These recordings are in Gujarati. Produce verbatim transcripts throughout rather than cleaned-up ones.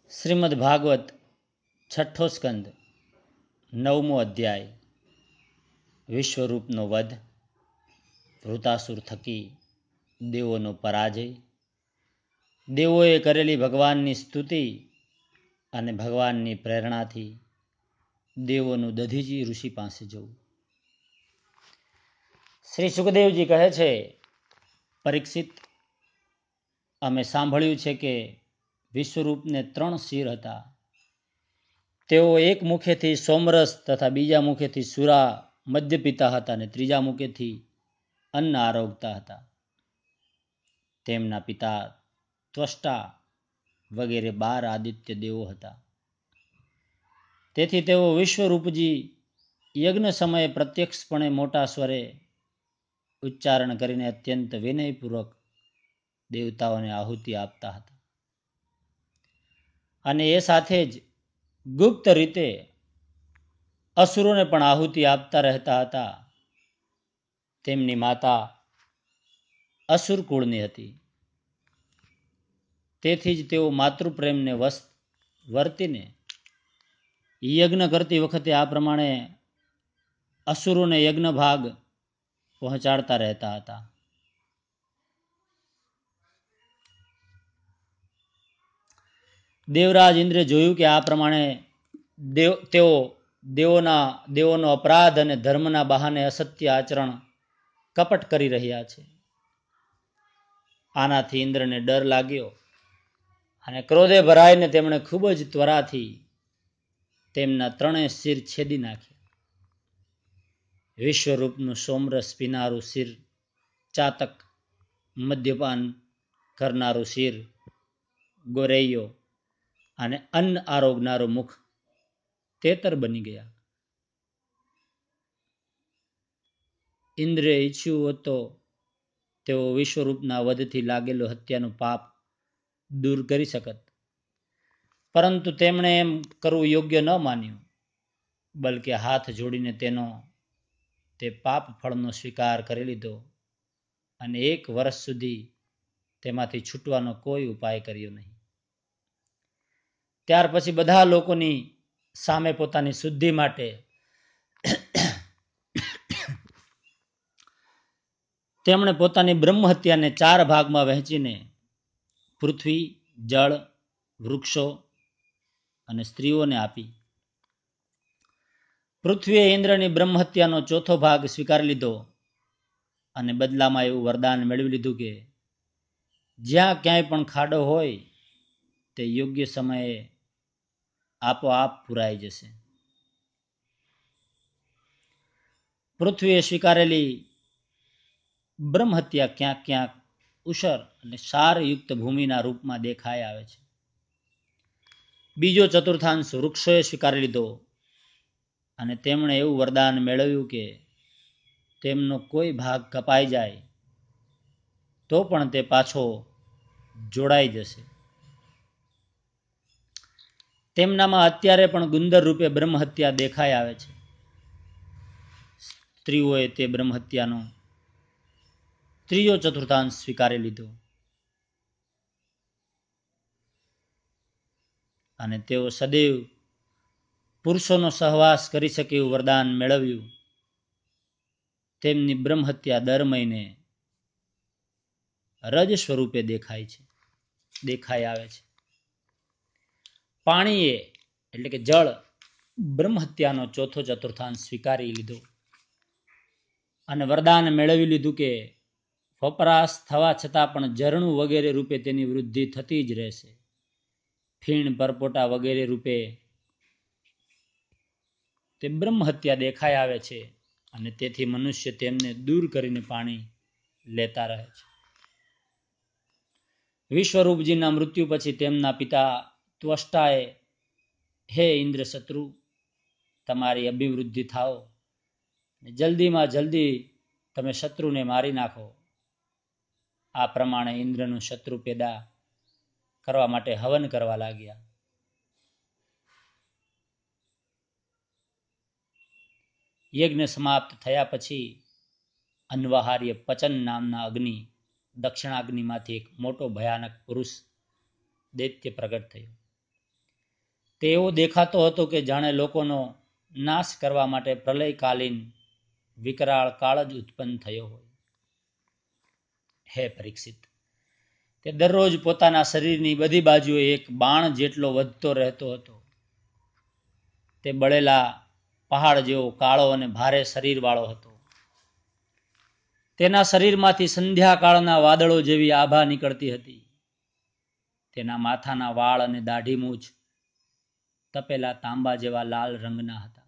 શ્રીમદ ભાગવત છઠ્ઠો સ્કંદ નવમો અધ્યાય વિશ્વરૂપનો વધ, વૃતાસુર થકી દેવોનો પરાજય, દેવોએ કરેલી ભગવાનની સ્તુતિ અને ભગવાનની પ્રેરણાથી દેવોનું દધીજી ઋષિ પાસે જવું. શ્રી સુખદેવજી કહે છે, પરીક્ષિત, અમે સાંભળ્યું છે કે વિશ્વરૂપને ત્રણ શિર હતા. તેઓ એક મુખેથી સોમરસ તથા બીજા મુખેથી સુરા મદ્ય પીતા હતા અને ત્રીજા મુખેથી અન્ન આરોગતા હતા. તેમના પિતા ત્વષ્ટા વગેરે બાર આદિત્ય દેવો હતા. તેથી તેઓ વિશ્વરૂપજી યજ્ઞ સમયે પ્રત્યક્ષપણે મોટા સ્વરે ઉચ્ચારણ કરીને અત્યંત વિનયપૂર્વક દેવતાઓને આહુતિ આપતા હતા. અને એ સાથે જ ગુપ્ત રીતે અસુરોને પણ આહુતિ આપતા રહેતા હતા. તેમની માતા અસુર કુળની હતી. તેથી જ તેઓ માતૃપ્રેમને વશ વર્તીને યજ્ઞ કરતી વખતે આ પ્રમાણે અસુરોને યજ્ઞ ભાગ પહોંચાડતા રહેતા હતા. દેવરાજ ઇન્દ્રે જોયું કે આ પ્રમાણે દેવ તેઓ દેવોના દેવોનો અપરાધ અને ધર્મના બહાને અસત્ય આચરણ કપટ કરી રહ્યા છે. આનાથી ઇન્દ્રને ડર લાગ્યો અને ક્રોધે ભરાઈને તેમણે ખૂબ જ ત્વરાથી તેમના ત્રણેય શિર છેદી નાખ્યા. વિશ્વરૂપનું સોમરસ પીનારું શિર, ચાતક મદ્યપાન કરનારું શિર, ગોરૈયો અને અન્ન આરોગનારું મુખ તેતર બની ગયા. ઇન્દ્રે ઈચ્છ્યું હોત તો તેઓ વિશ્વરૂપના વધથી લાગેલું હત્યાનું પાપ દૂર કરી શકત, પરંતુ તેમણે એમ કરવું યોગ્ય ન માન્યું, બલકે હાથ જોડીને તેનો તે પાપ ફળનો સ્વીકાર કરી લીધો અને એક વર્ષ સુધી તેમાંથી છૂટવાનો કોઈ ઉપાય કર્યો નહીં. ત્યાર પછી બધા લોકોની સામે પોતાની શુદ્ધિ માટે તેમણે પોતાની બ્રહ્મ હત્યાને ચાર ભાગમાં વહેંચીને પૃથ્વી, જળ, વૃક્ષો અને સ્ત્રીઓને આપી. પૃથ્વીએ ઇન્દ્રની બ્રહ્મ હત્યાનો ચોથો ભાગ સ્વીકારી લીધો અને બદલામાં એવું વરદાન મેળવી લીધું કે જ્યાં ક્યાંય પણ ખાડો હોય તે યોગ્ય સમયે આપોઆપ પુરાઈ જશે. પૃથ્વીએ સ્વીકારેલી બ્રહ્મ હત્યા ક્યાંક ક્યાંક ઉષર અને સારયુક્ત ભૂમિના રૂપમાં દેખાઈ આવે છે. બીજો ચતુર્થાંશ વૃક્ષોએ સ્વીકારી લીધો અને તેમણે એવું વરદાન મેળવ્યું કે તેમનો કોઈ ભાગ કપાઈ જાય તો પણ તે પાછો જોડાઈ જશે. તેમનામાં અત્યારે પણ ગુંદર રૂપે બ્રહ્મ હત્યા દેખાઈ આવે છે. સ્ત્રીઓએ તે બ્રહ્મ હત્યાનો ત્રીજો ચતુર્થાંશ સ્વીકારી લીધો અને તેઓ સદૈવ પુરુષોનો સહવાસ કરી શકે એવું વરદાન મેળવ્યું. તેમની બ્રહ્મ હત્યા દર મહિને રજ સ્વરૂપે દેખાય છે દેખાઈ આવે છે. પાણીએ એટલે કે જળ બ્રહ્મ હત્યાનો ચોથો ચતુર્થાંશ સ્વીકારી લીધો અને વરદાન મેળવી લીધું કે વપરાશ થવા છતાં પણ ઝરણું વગેરે રૂપે તેની વૃદ્ધિ થતી જ રહેશે. ફીણ, પરપોટા વગેરે રૂપે તે બ્રહ્મ હત્યા દેખાઈ આવે છે અને તેથી મનુષ્ય તેમને દૂર કરીને પાણી લેતા રહે છે. વિશ્વરૂપજીના મૃત્યુ પછી તેમના પિતા ત્વષ્ટાએ, હે ઇન્દ્ર શત્રુ, તમારી અભિવૃદ્ધિ થાઓ, જલ્દીમાં જલ્દી તમે શત્રુને મારી નાખો. આ પ્રમાણે ઇન્દ્રનું શત્રુ પેદા કરવા માટે હવન કરવા લાગ્યા. યજ્ઞ સમાપ્ત થયા પછી અન્વહાર્ય પચન નામના અગ્નિ દક્ષિણાગ્નિમાંથી એક મોટો ભયાનક પુરુષ દૈત્ય પ્રગટ થયો. તે એવો દેખાતો હતો કે જાણે લોકોનો નાશ કરવા માટે પ્રલયકાલીન વિકરાળ કાળ જ ઉત્પન્ન થયો હોય. હે પરીક્ષિત, તે દરરોજ પોતાના શરીરની બધી બાજુએ એક બાણ જેટલો વધતો રહેતો હતો. તે બળેલા પહાડ જેવો કાળો અને ભારે શરીર વાળો હતો. તેના શરીરમાંથી સંધ્યાકાળના વાદળો જેવી આભા નીકળતી હતી. તેના માથાના વાળ અને દાઢી મૂછ તપેલા તાંબા જેવા લાલ રંગના હતા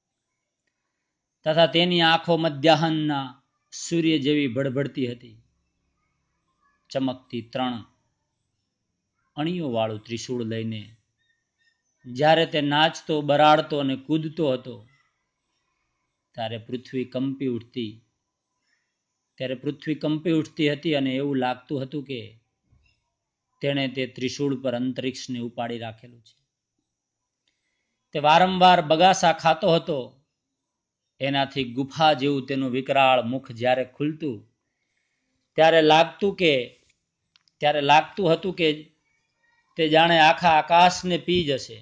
તથા તેની આંખો મધ્યાહનના સૂર્ય જેવી ભડભડતી હતી. ચમકતી ત્રણ અણીઓ વાળું ત્રિશૂળ લઈને જ્યારે તે નાચતો, બરાડતો અને કૂદતો હતો ત્યારે પૃથ્વી કંપી ઉઠતી ત્યારે પૃથ્વી કંપી ઉઠતી હતી અને એવું લાગતું હતું કે તેણે તે ત્રિશૂળ પર અંતરિક્ષને ઉપાડી રાખેલું છે. તે વારંવાર બગાસા ખાતો હતો. એનાથી ગુફા જેવું તેનું વિકરાળ મુખ જ્યારે ખુલતું ત્યારે લાગતું કે ત્યારે લાગતું હતું કે તે જાણે આખા આકાશને પી જશે,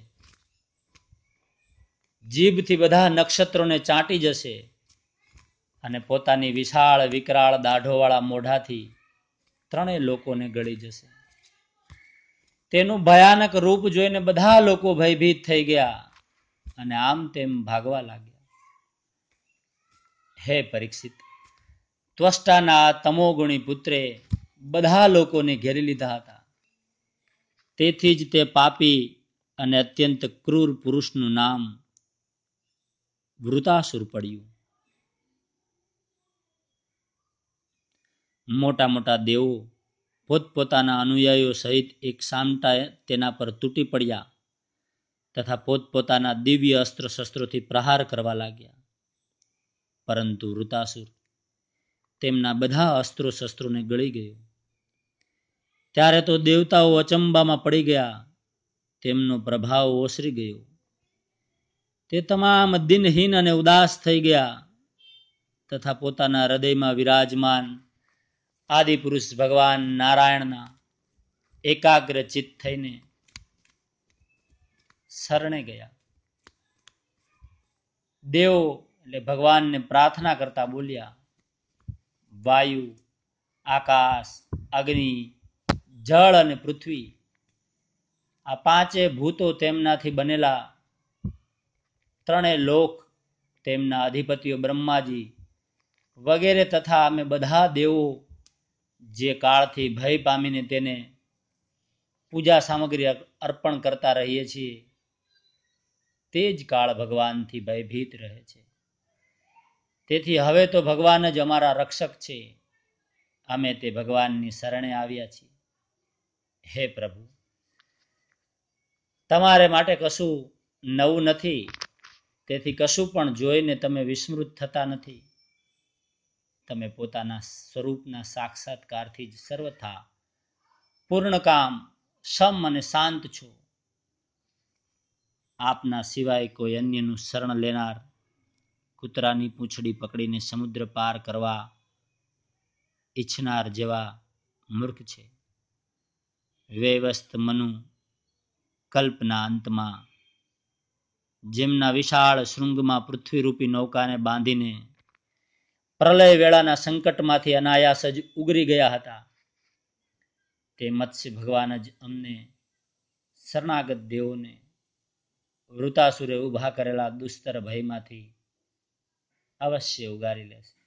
જીભથી બધા નક્ષત્રોને ચાંટી જશે અને પોતાની વિશાળ વિકરાળ દાઢોવાળા મોઢાથી ત્રણેય લોકોને ગળી જશે. તેનું ભયાનક રૂપ જોઈને બધા લોકો ભયભીત થઈ ગયા અને આમ તેમ ભાગવા લાગ્યા. હે પરીક્ષિત, ત્વષ્ટાના તમોગુણી પુત્રે બધા લોકોને ઘેરી લીધા હતા. તેથી જ તે પાપી અને અત્યંત ક્રૂર પુરુષનું નામ વૃતાસુર પડ્યું. મોટા મોટા દેવો પોતપોતાના અનુયાયીઓ સહિત એક સામટા તેના પર તૂટી પડ્યા તથા પોતપોતાના દિવ્ય અસ્ત્ર શસ્ત્રોથી પ્રહાર કરવા લાગ્યા. પરંતુ વૃતાસુર તેમના બધા અસ્ત્રો શસ્ત્રોને ગળી ગયો. ત્યારે તો દેવતાઓ અચંબામાં પડી ગયા. તેમનો પ્રભાવ ઓસરી ગયો. તે તમામ દિનહીન અને ઉદાસ થઈ ગયા તથા પોતાના હૃદયમાં વિરાજમાન આદિપુરુષ ભગવાન નારાયણના એકાગ્ર ચિત્ત થઈને શરણે ગયા. દેવો એટલે ભગવાનને પ્રાર્થના કરતા બોલ્યા, વાયુ, આકાશ, અગ્નિ, જળ અને પૃથ્વી, આ પાંચે ભૂતો તેમનાથી બનેલા ત્રણેય લોક, તેમના અધિપતિઓ બ્રહ્માજી વગેરે તથા અમે બધા દેવો જે કાળથી ભય પામીને તેને પૂજા સામગ્રી અર્પણ કરતા રહીએ છીએ તે જ કાળ ભગવાનથી ભયભીત રહે છે. તેથી હવે તો ભગવાન જ અમારા રક્ષક છે. અમે તે ભગવાનની શરણે આવ્યા છીએ. હે પ્રભુ, તમારે માટે કશું નવું નથી, તેથી કશું પણ જોઈને તમે વિસ્મૃત થતા નથી. તમે પોતાના સ્વરૂપના સાક્ષાત્કારથી જ સર્વથા પૂર્ણકામ, સમ અને શાંત છો. આપના સિવાય કોઈ અન્યનું શરણ લેનાર કૂતરાની પૂંછડી પકડીને સમુદ્ર પાર કરવા ઈચ્છનાર જેવા મૂર્ખ છે. વેવસ્ત મનુ કલ્પના અંતમાં જેમના વિશાળ શૃંગમાં પૃથ્વીરૂપી નૌકાને બાંધીને પ્રલય વેળાના સંકટમાંથી અનાયાસ જ ઉગરી ગયા હતા, તે મત્સ્ય ભગવાન જ અમને શરણાગત દેવોને વૃતાસુરે ઉભા કરેલા દુસ્તર ભયમાંથી અવશ્ય ઉગારી લેશે.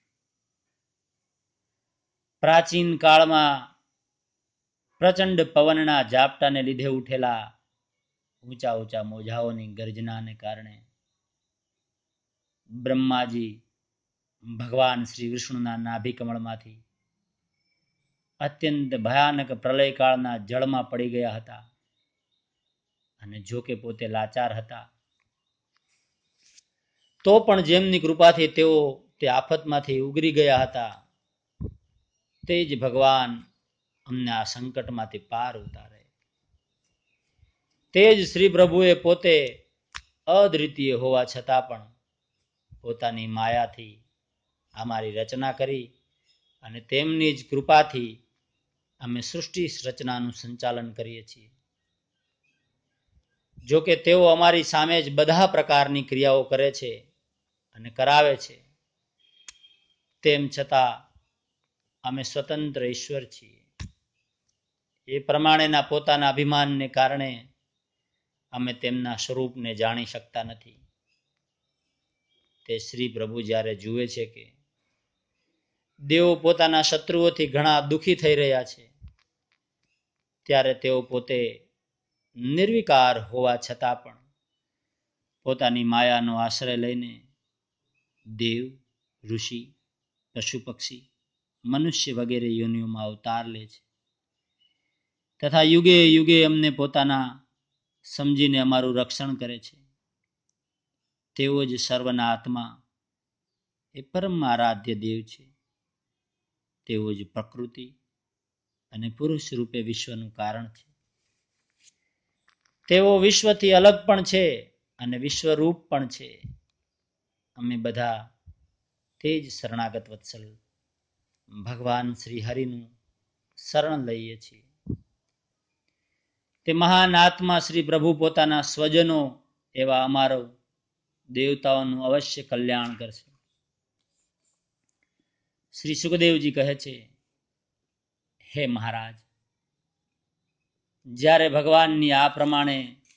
પ્રાચીન કાળમાં પ્રચંડ પવનના ઝાપટાને લીધે ઉઠેલા ઊંચા ઊંચા મોજાઓની ગર્જનાને કારણે બ્રહ્માજી ભગવાન શ્રી વિષ્ણુના નાભિ કમળમાંથી અત્યંત ભયાનક પ્રલયકાળના જળમાં પડી ગયા હતા અને જો કે પોતે લાચાર હતા તો પણ જેમની કૃપાથી તેઓ તે આફતમાંથી ઉગરી ગયા હતા તે જ ભગવાન અમને આ સંકટમાંથી પાર ઉતારે. તે જ શ્રી પ્રભુએ પોતે અદ્વિતીય હોવા છતાં પણ પોતાની માયાથી અમારી રચના કરી અને તેમની જ કૃપાથી અમે સૃષ્ટિ રચનાનું સંચાલન કરીએ છીએ. જો કે તેઓ અમારી સામે જ બધા પ્રકારની ક્રિયાઓ કરે છે અને કરાવે છે, તેમ છતાં અમે સ્વતંત્ર ઈશ્વર છીએ. એ પ્રમાણેના પોતાના અભિમાનને કારણે અમે તેમના સ્વરૂપને જાણી શકતા નથી. તે શ્રી પ્રભુ જ્યારે જુએ છે કે દેવો પોતાના શત્રુઓથી ઘણા દુઃખી થઈ રહ્યા છે, ત્યારે તેઓ પોતે નિર્વિકાર હોવા છતાં પણ પોતાની માયાનો આશ્રય લઈને દેવ, ઋષિ, પશુ પક્ષી, મનુષ્ય વગેરે યોનિઓમાં અવતાર લે છે તથા યુગે યુગે અમને પોતાના સમજીને અમારું રક્ષણ કરે છે. તેઓ જ સર્વના આત્મા એ પરમ આરાધ્ય દેવ છે. તેઓ જ પ્રકૃતિ અને પુરુષ રૂપે વિશ્વનું કારણ છે. તેઓ વિશ્વથી અલગ પણ છે અને વિશ્વરૂપ પણ છે. અમે બધા તે જ શરણાગત વત્સલ ભગવાન શ્રી હરિનું શરણ લઈએ છીએ. તે મહાન આત્મા શ્રી પ્રભુ પોતાના સ્વજનો એવા અમારો દેવતાઓનું અવશ્ય કલ્યાણ કરશે. શ્રી સુખદેવજી કહે છે, હે મહારાજ, જ્યારે ભગવાનની આ પ્રમાણે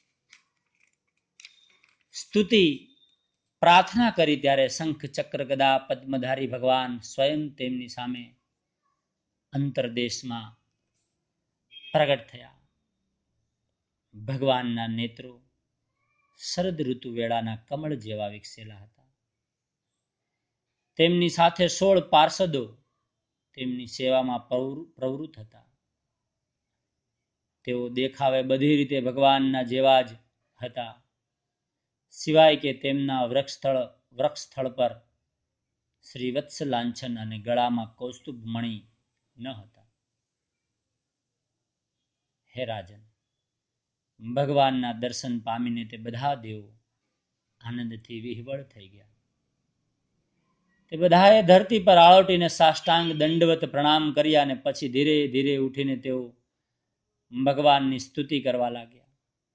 સ્તુતિ પ્રાર્થના કરી ત્યારે શંખ ચક્ર ગદા પદ્મધારી ભગવાન સ્વયં તેમની સામે અંતરદેશમાં પ્રગટ થયા. ભગવાનના નેત્રો શરદ ઋતુ વેળાના કમળ જેવા વિકસેલા હતા. તેમની સાથે સોળ પાર્ષદો તેમની સેવામાં પ્રવૃત્ત હતા. તેઓ દેખાવે બધી રીતે ભગવાનના જેવા જ હતા, સિવાય કે તેમના વૃક્ષસ્થળ વૃક્ષસ્થળ પર શ્રી વત્સ લાંછન અને ગળામાં કૌસ્તુભ મણિ ન હતા. હે રાજન, ભગવાનના દર્શન પામીને તે બધા દેવો આનંદથી વિહવળ થઈ ગયા. તે બધાએ ધરતી પર આળોટીને સાષ્ટાંગ દંડવત પ્રણામ કર્યા અને પછી ધીરે ધીરે ઉઠીને તેઓ ભગવાનની સ્તુતિ કરવા લાગ્યા.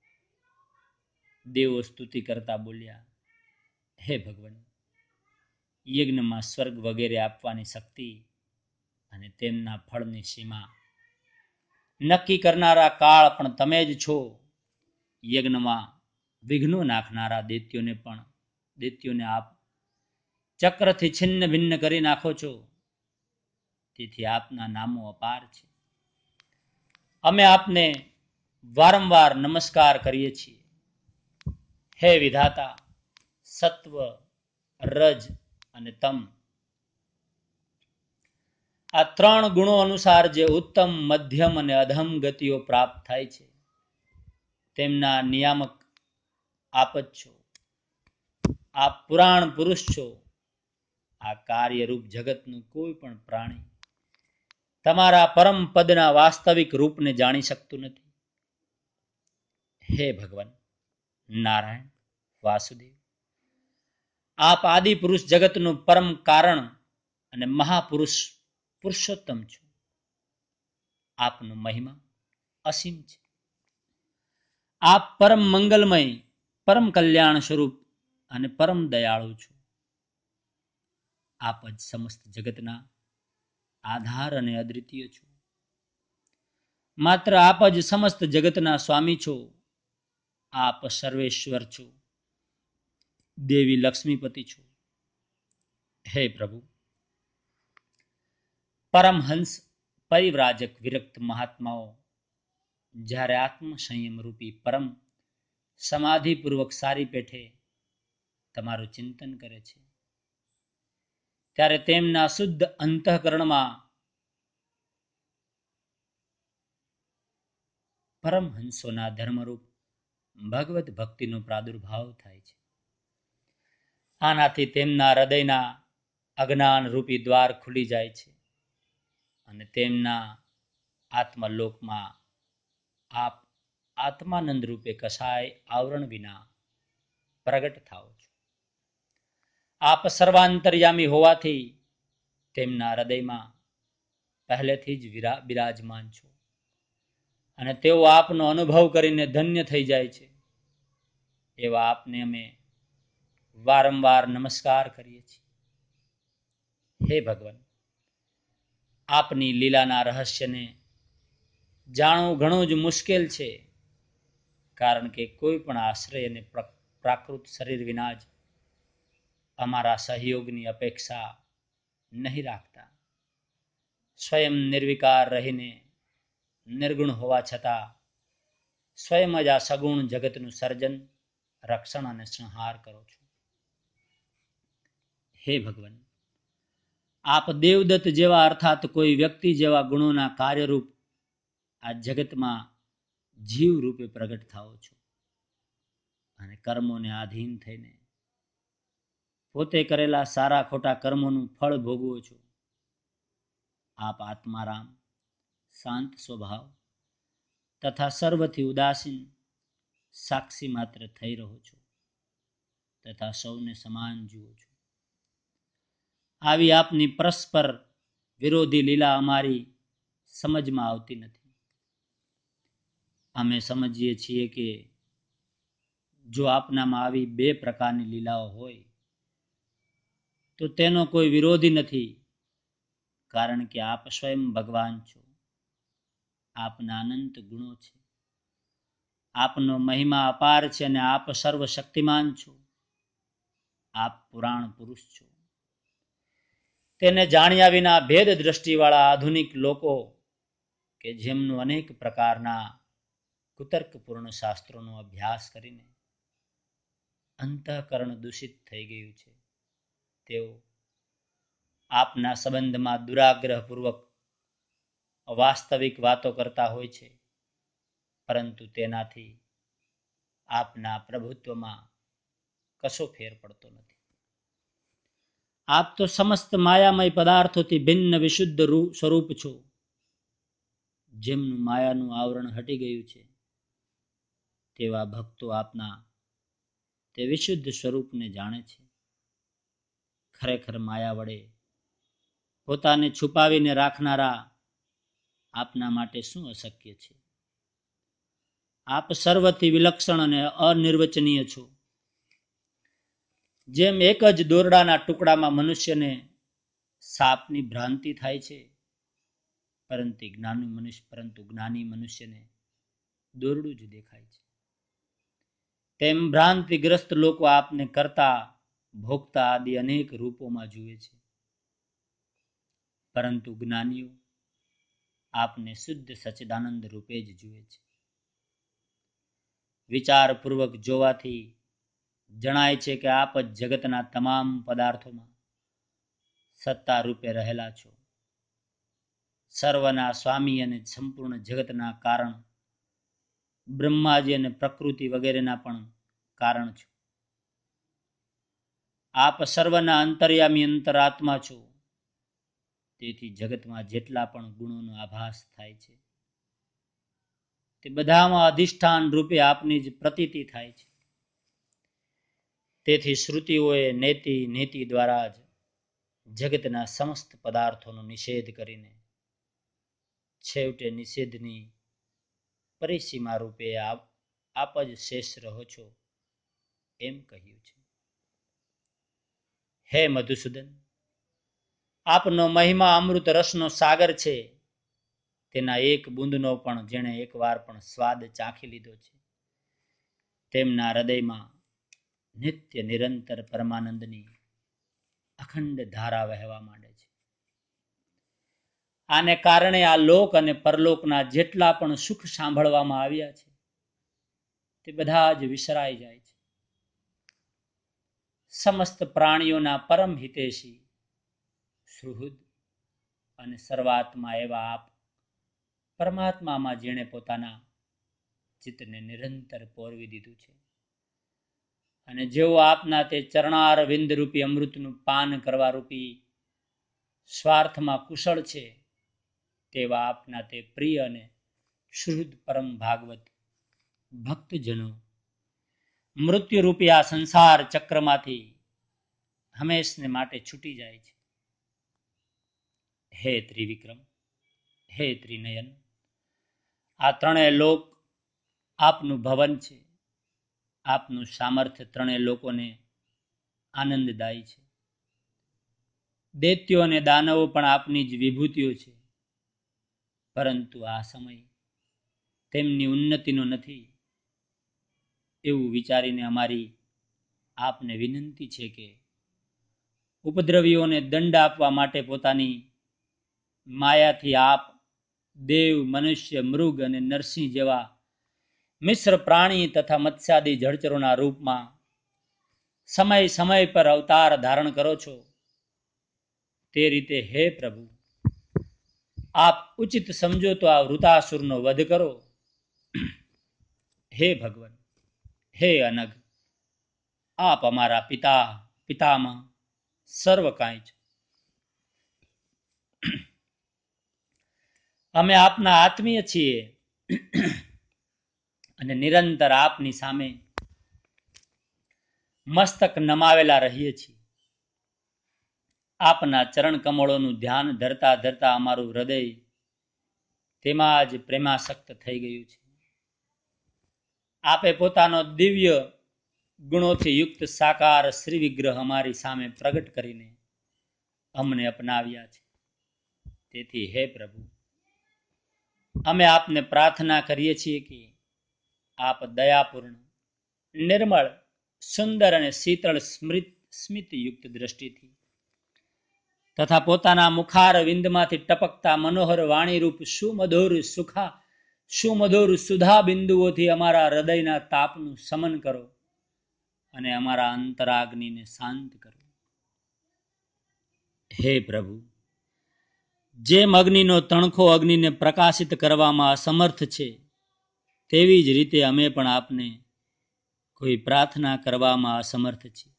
દેવો સ્તુતિ કરતા બોલ્યા, હે ભગવાન, યજ્ઞમાં સ્વર્ગ વગેરે આપવાની શક્તિ અને તેમના ફળની સીમા નક્કી કરનારા કાળ પણ તમે જ છો. યજ્ઞમાં વિઘ્નો નાખનારા દૈત્યોને પણ દૈત્યોને આપ ચક્રથી છિન્ન ભિન્ન કરી નાખો છો. તેથી આપના નામો અપાર છે. અમે આપને વારંવાર નમસ્કાર કરીએ છીએ. હે વિધાતા, સત્વ, રજ અને તમ, આ ત્રણ ગુણો અનુસાર જે ઉત્તમ, મધ્યમ અને અધમ ગતિઓ પ્રાપ્ત થાય છે, તેમના નિયામક આપ જ છો. આપ પુરાણ પુરુષ છો. આ કાર્યરૂપ જગતનું કોઈ પણ પ્રાણી તમારા પરમ પદના વાસ્તવિક રૂપને જાણી શકતું નથી. હે ભગવાન નારાયણ વાસુદેવ, આપ આદિ પુરુષ જગતનું પરમ કારણ અને મહાપુરુષ પુરુષોત્તમ છો. આપનો મહિમા અસીમ છે. આપ પરમ મંગલમય, પરમ કલ્યાણ સ્વરૂપ અને પરમ દયાળુ છો. આપ જ સમસ્ત જગતના આધાર અને અદ્વિતીય છો. માત્ર આપ જ સમસ્ત જગતના સ્વામી છો. આપ સર્વેશ્વર છો. દેવી લક્ષ્મીપતિ છો. હે પ્રભુ, પરમહંસ પરિવ્રાજક વિરક્ત મહાત્માઓ જ્યારે આત્મ સંયમ રૂપી પરમ સમાધિપૂર્વક સારી પેઠે તમારું ચિંતન કરે છે, ત્યારે તેમના શુદ્ધ અંતઃકરણમાં પરમહંસોના ધર્મરૂપ ભગવત ભક્તિનો પ્રાદુર્ભાવ થાય છે. આનાથી તેમના હૃદયના અજ્ઞાન રૂપી દ્વાર ખુલી જાય છે અને તેમના આત્મલોકમાં આપ આત્માનંદ રૂપે કશાય આવરણ વિના પ્રગટ થાઓ છો. આપ સર્વાંતર્યામી હોવાથી તેમના હૃદયમાં પહેલેથી જ બિરાજમાન છો અને તેઓ આપનો અનુભવ કરીને ધન્ય થઈ જાય છે. એવા આપને અમે વારંવાર નમસ્કાર કરીએ છીએ. હે ભગવાન, આપની લીલાના રહસ્યને જાણવું ઘણું જ મુશ્કેલ છે, કારણ કે કોઈ પણ આશ્રય અને પ્રાકૃત શરીર વિના જ અમારા સહયોગની અપેક્ષા નહીં રાખતા. સ્વયં નિર્વિકાર રહીને નિર્ગુણ હોવા છતાં સ્વયં જ આ સગુણ જગતનું સર્જન, રક્ષણ અને સંહાર કરો છો. હે ભગવાન, આપ દેવદત્ત જેવા અર્થાત કોઈ વ્યક્તિ જેવા ગુણોના કાર્યરૂપ આ જગતમાં જીવ રૂપે પ્રગટ થાઓ છો અને કર્મોને આધીન થઈને પોતે કરેલા સારા ખોટા કર્મોનું ફળ ભોગવો છો. આપ આત્મારામ, શાંત સ્વભાવ તથા સર્વથી ઉદાસીન સાક્ષી માત્ર થઈ રહો છો તથા સૌને સમાન જુઓ છો. આવી આપની પરસ્પર વિરોધી લીલા અમારી સમજમાં આવતી નથી. અમે સમજીએ છીએ કે જો આપનામાં આવી બે પ્રકારની લીલાઓ હોય તો તેનો કોઈ વિરોધી નથી, કારણ કે આપ સ્વયં ભગવાન છો. આપના અનંત ગુણો છે, આપનો મહિમા અપાર છે અને આપ સર્વશક્તિમાન છો. આપ પુરાણ પુરુષ છો. તેને જાણ્યા વિના ભેદ દ્રષ્ટિવાળા આધુનિક લોકો કે જેમનું અનેક પ્રકારના કુતર્કપૂર્ણ શાસ્ત્રોનો અભ્યાસ કરીને અંતઃકરણ દૂષિત થઈ ગયું છે, તેઓ આપના સંબંધમાં દુરાગ્રહપૂર્વક વાસ્તવિક વાતો કરતા હોય છે, પરંતુ તેનાથી આપના પ્રભુત્વમાં કશો ફેર પડતો નથી. આપ તો સમસ્ત માયામય પદાર્થોથી ભિન્ન વિશુદ્ધ સ્વરૂપ છો. જેમનું માયાનું આવરણ હટી ગયું છે તેવા ભક્તો આપના તે વિશુદ્ધ સ્વરૂપને જાણે છે. ખરેખર માયા વડે પોતાને છુપાવીને રાખનારા આપના માટે શું અશક્ય છે? આપ સર્વથી વિલક્ષણ અને અનિર્વચનીય છો. જેમ એક જ દોરડાના ટુકડામાં મનુષ્યને સાપની ભ્રાંતિ થાય છે, પરંતુ જ્ઞાની મનુષ્ય પરંતુ જ્ઞાની મનુષ્યને દોરડું જ દેખાય છે, તેમ ભ્રાંતિગ્રસ્ત લોકો આપને કરતા, ભોગતા આદિ અનેક રૂપોમાં જુએ છે, પરંતુ જ્ઞાનીઓ આપને શુદ્ધ સચ્ચિદાનંદ રૂપે જ જુએ છે. વિચારપૂર્વક જોવાથી જણાય છે કે આપ જ જગતના તમામ પદાર્થોમાં સત્તા રૂપે રહેલા છો. સર્વના સ્વામી અને સંપૂર્ણ જગતના કારણ, બ્રહ્માજી અને પ્રકૃતિ વગેરેના પણ કારણ છો. આપ સર્વના અંતર્યામી અંતરાત્મા છો. તેથી જગતમાં જેટલા પણ ગુણોનો આભાસ થાય છે તે બધામાં અધિષ્ઠાન રૂપે આપની જ પ્રતીતિ થાય છે. તેથી શ્રુતિઓએ નેતિ નીતિ દ્વારા જ જગતના સમસ્ત પદાર્થોનો નિષેધ કરીને છેવટે નિષેધની પરિસીમા રૂપે આપ આપ જ શેષ રહો છો એમ કહ્યું છે. હે મધુસૂદન, આપનો મહિમા અમૃત રસનો સાગર છે. તેના એક બુંદનો પણ જેણે એકવાર પણ સ્વાદ ચાખી લીધો છે, તેમના હૃદયમાં નિત્ય નિરંતર પરમાનંદની અખંડ ધારા વહેવા માંડે છે. આને કારણે આ લોક અને પરલોકના જેટલા પણ સુખ સાંભળવામાં આવ્યા છે તે બધા જ વિસરાઈ જાય છે. સમસ્ત પ્રાણીઓના પરમ હિતેશી, સુહૃદ અને સર્વાત્મા એવા આપ પરમાત્મામાં જેણે પોતાના ચિત્તને નિરંતર પોરવી દીધું છે અને જેઓ આપના તે ચરણાર વિંદ રૂપી અમૃતનું પાન કરવા રૂપી સ્વાર્થમાં કુશળ છે, તેવા આપના તે પ્રિય અને શુદ્ધ પરમ ભાગવત ભક્તજનો મૃત્યુરૂપી આ સંસાર ચક્રમાંથી હંમેશને માટે છૂટી જાય છે. હે ત્રિવિક્રમ, હે ત્રિનયન, આ ત્રણેય લોક આપનું ભવન છે. આપનું સામર્થ્ય ત્રણેય લોકોને આનંદદાયી છે. દૈત્યો અને દાનવો પણ આપની જ વિભૂતિઓ છે, પરંતુ આ સમય તેમની ઉન્નતિનો નથી એવું વિચારીને અમારી આપને વિનંતી છે કે ઉપદ્રવીઓને દંડ આપવા માટે પોતાની માયાથી આપ દેવ, મનુષ્ય, મૃગ અને નરસિંહ જેવા મિશ્ર પ્રાણી તથા મત્સ્યાદી જળચરોના રૂપમાં સમય સમય પર અવતાર ધારણ કરો છો. તે રીતે હે પ્રભુ, આપ ઉચિત સમજો તો આ વૃતાસુરનો વધ કરો. હે ભગવાન, હે અનઘ, આપ અમારા પિતા, પિતામહ, સર્વ કાંઈ છો. અમે આપના આત્મીય છીએ અને નિરંતર આપની સામે મસ્તક નમાવેલા રહીએ છીએ. આપના ચરણ કમળોનું ધ્યાન ધરતા ધરતા અમારું હૃદય તેમાં જ પ્રેમાસક્ત થઈ ગયું છે. આપે પોતાનો દિવ્ય ગુણોથી યુક્ત સાકાર શ્રી વિગ્રહ અમારી સામે પ્રગટ કરીને અમને અપનાવ્યા છે. તેથી હે પ્રભુ, અમે આપને પ્રાર્થના કરીએ છીએ કે આપ દયાપૂર્ણ, નિર્મળ, સુંદર અને શીતળ સ્મૃત સ્મિતયુક્ત દ્રષ્ટિથી તથા પોતાના મુખાર વિંદમાંથી ટપકતા મનોહર વાણીરૂપ સુમધુર સુખા સુમધુર સુધા બિંદુઓથી અમારા હૃદયના તાપનું શમન કરો અને અમારા અંતરાગ્નિને શાંત કરો. હે પ્રભુ, જેમ અગ્નિનો તણખો અગ્નિને પ્રકાશિત કરવામાં અસમર્થ છે, તેવી જ રીતે અમે પણ આપને કોઈ પ્રાર્થના કરવામાં અસમર્થ છીએ.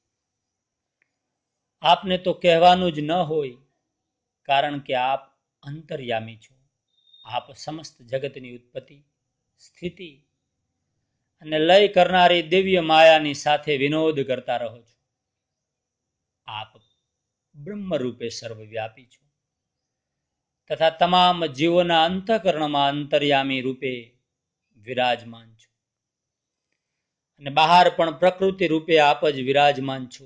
આપને તો કહેવાનું જ ન હોય, કારણ કે આપ અંતર્યામી છો. આપ સમસ્ત જગતની ઉત્પત્તિ, સ્થિતિ અને લય કરનારી દિવ્ય માયાની સાથે વિનોદ કરતા રહો છો. આપ બ્રહ્મ રૂપે સર્વવ્યાપી છો તથા તમામ જીવોના અંતઃકરણમાં અંતર્યામી રૂપે વિરાજમાન છો અને બહાર પણ પ્રકૃતિ રૂપે આપ જ વિરાજમાન છો.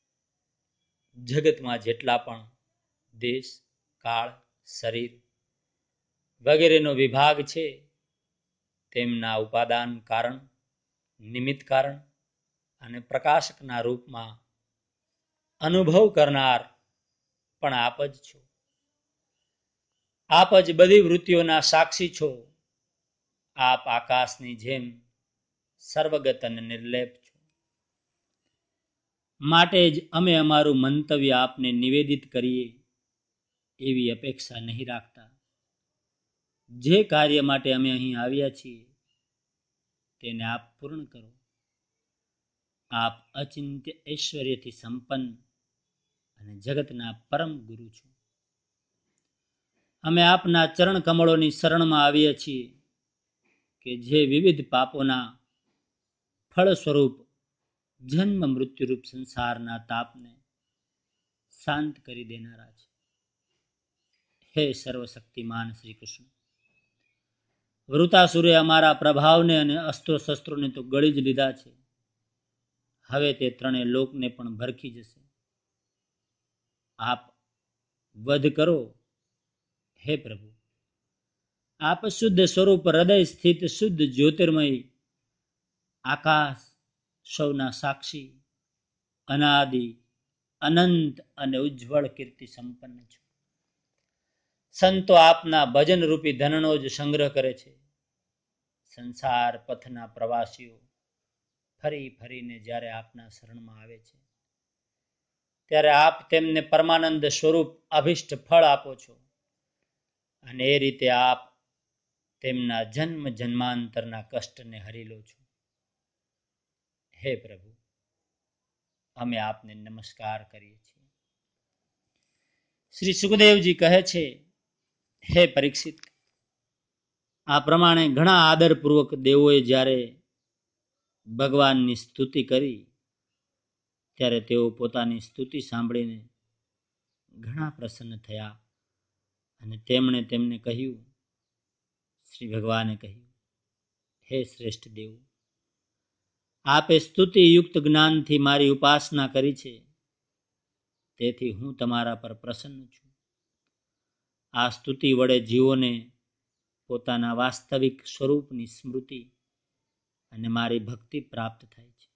જગતમાં જેટલા પણ દેશ, કાળ, શરીર વગેરેનો વિભાગ છે, તેમના ઉપાદાન કારણ, નિમિત્ત કારણ અને પ્રકાશકના રૂપમાં અનુભવ કરનાર પણ આપ જ છો. આપ જ બધી વૃત્તિઓના સાક્ષી છો. આપ આકાશની જેમ સર્વગત અને નિર્લેપ છો. માટે જ અમે અમારું મંતવ્ય આપને નિવેદિત કરીએ એવી અપેક્ષા નહીં રાખતા. જે કાર્ય માટે અમે અહીં આવ્યા છીએ તેને આપ પૂર્ણ કરો. આપ અચિંત્ય ઐશ્વર્યથી સંપન્ન અને જગતના પરમ ગુરુ છો. અમે આપના ચરણ કમળોની શરણમાં આવીએ છીએ કે જે વિવિધ પાપોના ફળ સ્વરૂપ જન્મ મૃત્યુરૂપ સંસારના તાપને શાંત કરી દેનારા છે. હે સર્વશક્તિમાન શ્રી કૃષ્ણ, વૃતાસુરે અમારા પ્રભાવને અને અસ્ત્રો શસ્ત્રોને તો ગળી જ લીધા છે. હવે તે ત્રણેય લોકને પણ ભરખી જશે. આપ વધ કરો. હે પ્રભુ, આપ શુદ્ધ સ્વરૂપ હૃદય સ્થિત શુદ્ધ જ્યોતિર્મય આકાશ સૌના સાક્ષી, અનાદિ, અનંત અને ઉજ્જવળ કીર્તિ સંપન્ન છો. સંતો આપના ભજન રૂપી ધનનો જ સંગ્રહ કરે છે. સંસાર પથના પ્રવાસીઓ ફરી ફરીને જ્યારે આપના શરણમાં આવે છે, ત્યારે આપ તેમને પરમાનંદ સ્વરૂપ અભિષ્ટ ફળ આપો છો અને એ રીતે આપ તેમના જન્મ જન્માંતરના કષ્ટને હરી લો છો. હે પ્રભુ, અમે આપને નમસ્કાર કરીએ છીએ. શ્રી સુખદેવજી કહે છે, હે પરીક્ષિત, આ પ્રમાણે ઘણા આદરપૂર્વક દેવોએ જ્યારે ભગવાનની સ્તુતિ કરી ત્યારે તેઓ પોતાની સ્તુતિ સાંભળીને ઘણા પ્રસન્ન થયા અને તેમણે તેમને કહ્યું, શ્રી ભગવાને કહ્યું, હે શ્રેષ્ઠ દેવ, આપે સ્તુતિયુક્ત જ્ઞાનથી મારી ઉપાસના કરી છે, તેથી હું તમારા પર પ્રસન્ન છું. આ સ્તુતિ વડે જીવોને પોતાના વાસ્તવિક સ્વરૂપની સ્મૃતિ અને મારી ભક્તિ પ્રાપ્ત થાય છે.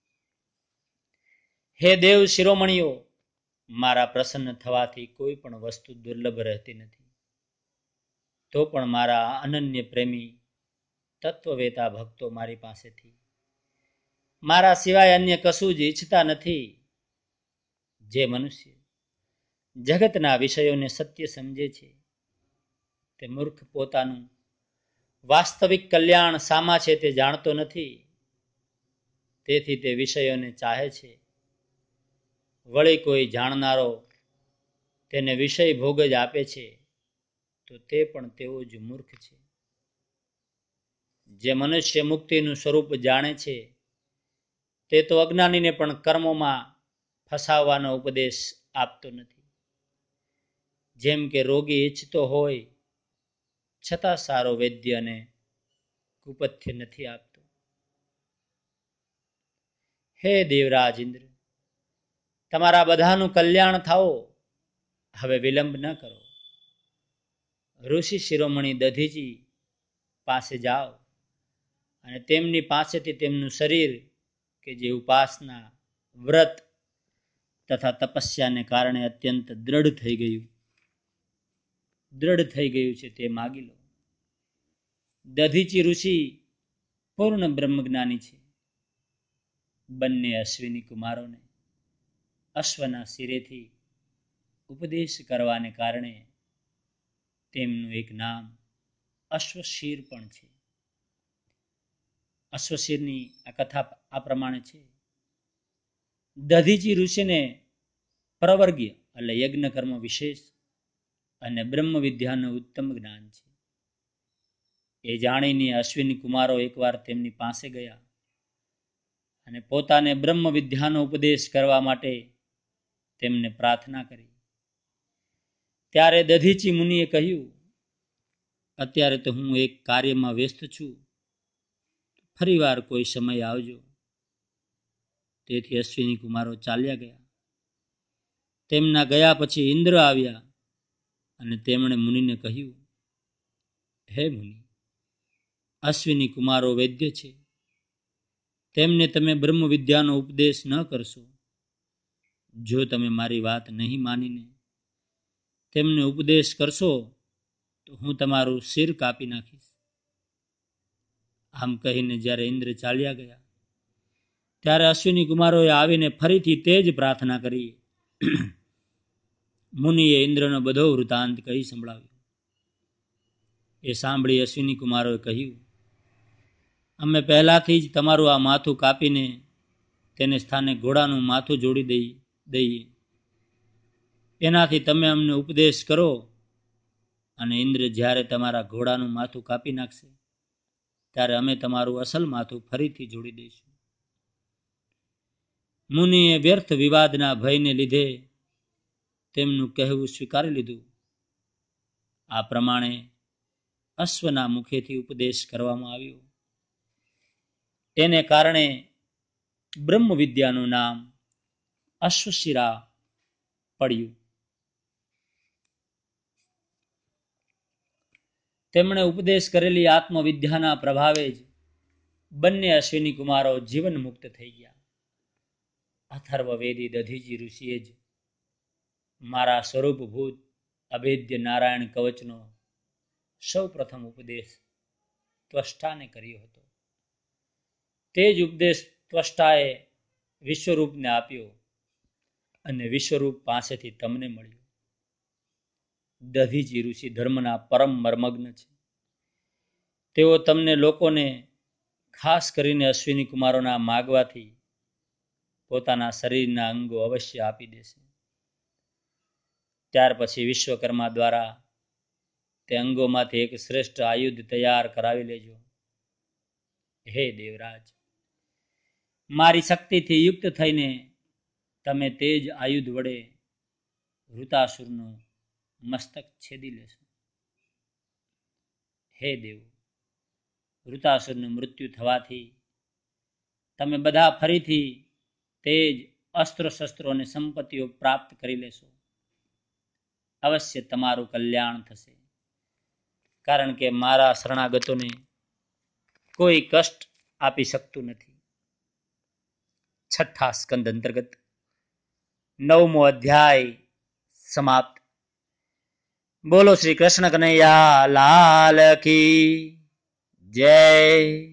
હે દેવ શિરોમણીઓ, મારા પ્રસન્ન થવાથી કોઈ પણ વસ્તુ દુર્લભ રહેતી નથી. તો પણ મારા અનન્ય પ્રેમી તત્વવેતા ભક્તો મારી પાસેથી મારા સિવાય અન્ય કશું જ ઈચ્છતા નથી. જે મનુષ્ય જગતના વિષયોને સત્ય સમજે છે, તે મૂર્ખ પોતાનું વાસ્તવિક કલ્યાણ સામા છે તે જાણતો નથી. તેથી તે વિષયોને ચાહે છે. વળી કોઈ જાણનારો તેને વિષય ભોગ જ આપે છે, તો તે પણ તેવો જ મૂર્ખ છે. જે મનુષ્ય મુક્તિનું સ્વરૂપ જાણે છે, તે તો અજ્ઞાનીને પણ કર્મોમાં ફસાવવાનો ઉપદેશ આપતો નથી. જેમ કે રોગી ઈચ્છતો હોય છતાં સારો વૈદ્ય અને કુપથ્ય નથી આપતો. હે દેવરાજ ઇન્દ્ર, તમારા બધાનું કલ્યાણ થાઓ, હવે વિલંબ ન કરો. ઋષિ શિરોમણી દધીજી પાસે જાઓ અને તેમની પાસેથી તેમનું શરીર કે જે ઉપાસના, વ્રત તથા તપસ્યાને કારણે અત્યંત દ્રઢ થઈ ગયું દ્રઢ થઈ ગયું છે તે માગી લો. દધીચી ઋષિ પૂર્ણ બ્રહ્મજ્ઞાની છે. બંને અશ્વિની કુમારોને અશ્વના શિરેથી ઉપદેશ કરવાને કારણે તેમનું એક નામ અશ્વશીર પણ છે. અશ્વશીરની આ કથા આ પ્રમાણે છે. દધીચી ઋષિને પ્રવર્ગ્ય એટલે યજ્ઞ કર્મ વિશેષ અને બ્રહ્મ વિદ્યાનું ઉત્તમ જ્ઞાન છે. એ જાણીને અશ્વિની કુમારો એકવાર તેમની પાસે ગયા અને પોતાને બ્રહ્મ વિદ્યાનો ઉપદેશ કરવા માટે તેમને પ્રાર્થના કરી. ત્યારે દધીચી મુનિએ કહ્યું, અત્યારે તો હું એક કાર્યમાં વ્યસ્ત છું, ફરીવાર કોઈ સમય આવજો. તેથી અશ્વિની કુમારો ચાલ્યા ગયા. તેમના ગયા પછી ઇન્દ્ર આવ્યા અને તેમણે મુનિને કહ્યું, હે મુનિ, અશ્વિની કુમારો વૈદ્ય છે. તેમને તમે બ્રહ્મ વિદ્યાનો ઉપદેશ ન કરશો. જો તમે મારી વાત નહીં માનીને તેમને ઉપદેશ કરશો તો હું તમારું શિર કાપી નાખીશ. આમ કહીને જ્યારે ઇન્દ્ર ચાલ્યા ગયા, ત્યારે અશ્વિની કુમારોએ આવીને ફરીથી તે જ પ્રાર્થના કરી. મુનિએ ઇન્દ્રનો બધો વૃત્તાંત કહી સંભળાવ્યો. એ સાંભળી અશ્વિની કુમારોએ કહ્યું, અમે પહેલાથી જ તમારું આ માથું કાપીને તેને સ્થાને ઘોડાનું માથું જોડી દઈ દઈએ એનાથી તમે અમને ઉપદેશ કરો, અને ઇન્દ્ર જ્યારે તમારા ઘોડાનું માથું કાપી નાખશે ત્યારે અમે તમારું અસલ માથું ફરીથી જોડી દઈશું. મુનિએ વ્યર્થ વિવાદના ભયને લીધે તેમનું કહેવું સ્વીકારી લીધું. આ પ્રમાણે અશ્વના મુખેથી ઉપદેશ કરવામાં આવ્યો. તેને કારણે બ્રહ્મ વિદ્યાનું નામ અશ્વશિરા પડ્યું. તેમણે ઉપદેશ કરેલી આત્મવિદ્યાના પ્રભાવે જ બંને અશ્વિની કુમારો જીવન મુક્ત થઈ ગયા. અથર્વવેદી દધીજી ઋષિએ જ મારા સ્વરૂપભૂત અભેદ્ય નારાયણ કવચનો સૌ પ્રથમ ઉપદેશ ત્વષ્ટાને કર્યો હતો. તે જ ઉપદેશ ત્વષ્ટાએ વિશ્વરૂપને આપ્યો અને વિશ્વરૂપ પાસેથી તમને મળ્યો. દધીજી ઋષિ ધર્મના પરમ મર્મજ્ઞ છે. તેઓ તમને લોકોને ખાસ કરીને અશ્વિની કુમારોના માગવાથી પોતાના શરીરના અંગો અવશ્ય આપી દેશે. ત્યાર પછી વિશ્વકર્મા દ્વારા તે અંગોમાંથી એક શ્રેષ્ઠ આયુધ તૈયાર કરાવી લેજો. હે દેવરાજ, મારી શક્તિથી યુક્ત થઈને તમે તે જ આયુધ વડે વૃતાસુરનું મસ્તક છેદી લેશો. હે દેવ, વૃતાસુરનું મૃત્યુ થવાથી તમે બધા ફરીથી તેજ અસ્ત્રો શસ્ત્રો અને સંપત્તિઓ પ્રાપ્ત કરી લેશો. અવશ્ય તમારું કલ્યાણ થશે, કારણ કે મારા શરણાગતોને કોઈ કષ્ટ આપી શકતું નથી. છઠ્ઠા સ્કંદ અંતર્ગત નવમો અધ્યાય સમાપ્ત. બોલો શ્રી કૃષ્ણ કનૈયા લાલ કી જય.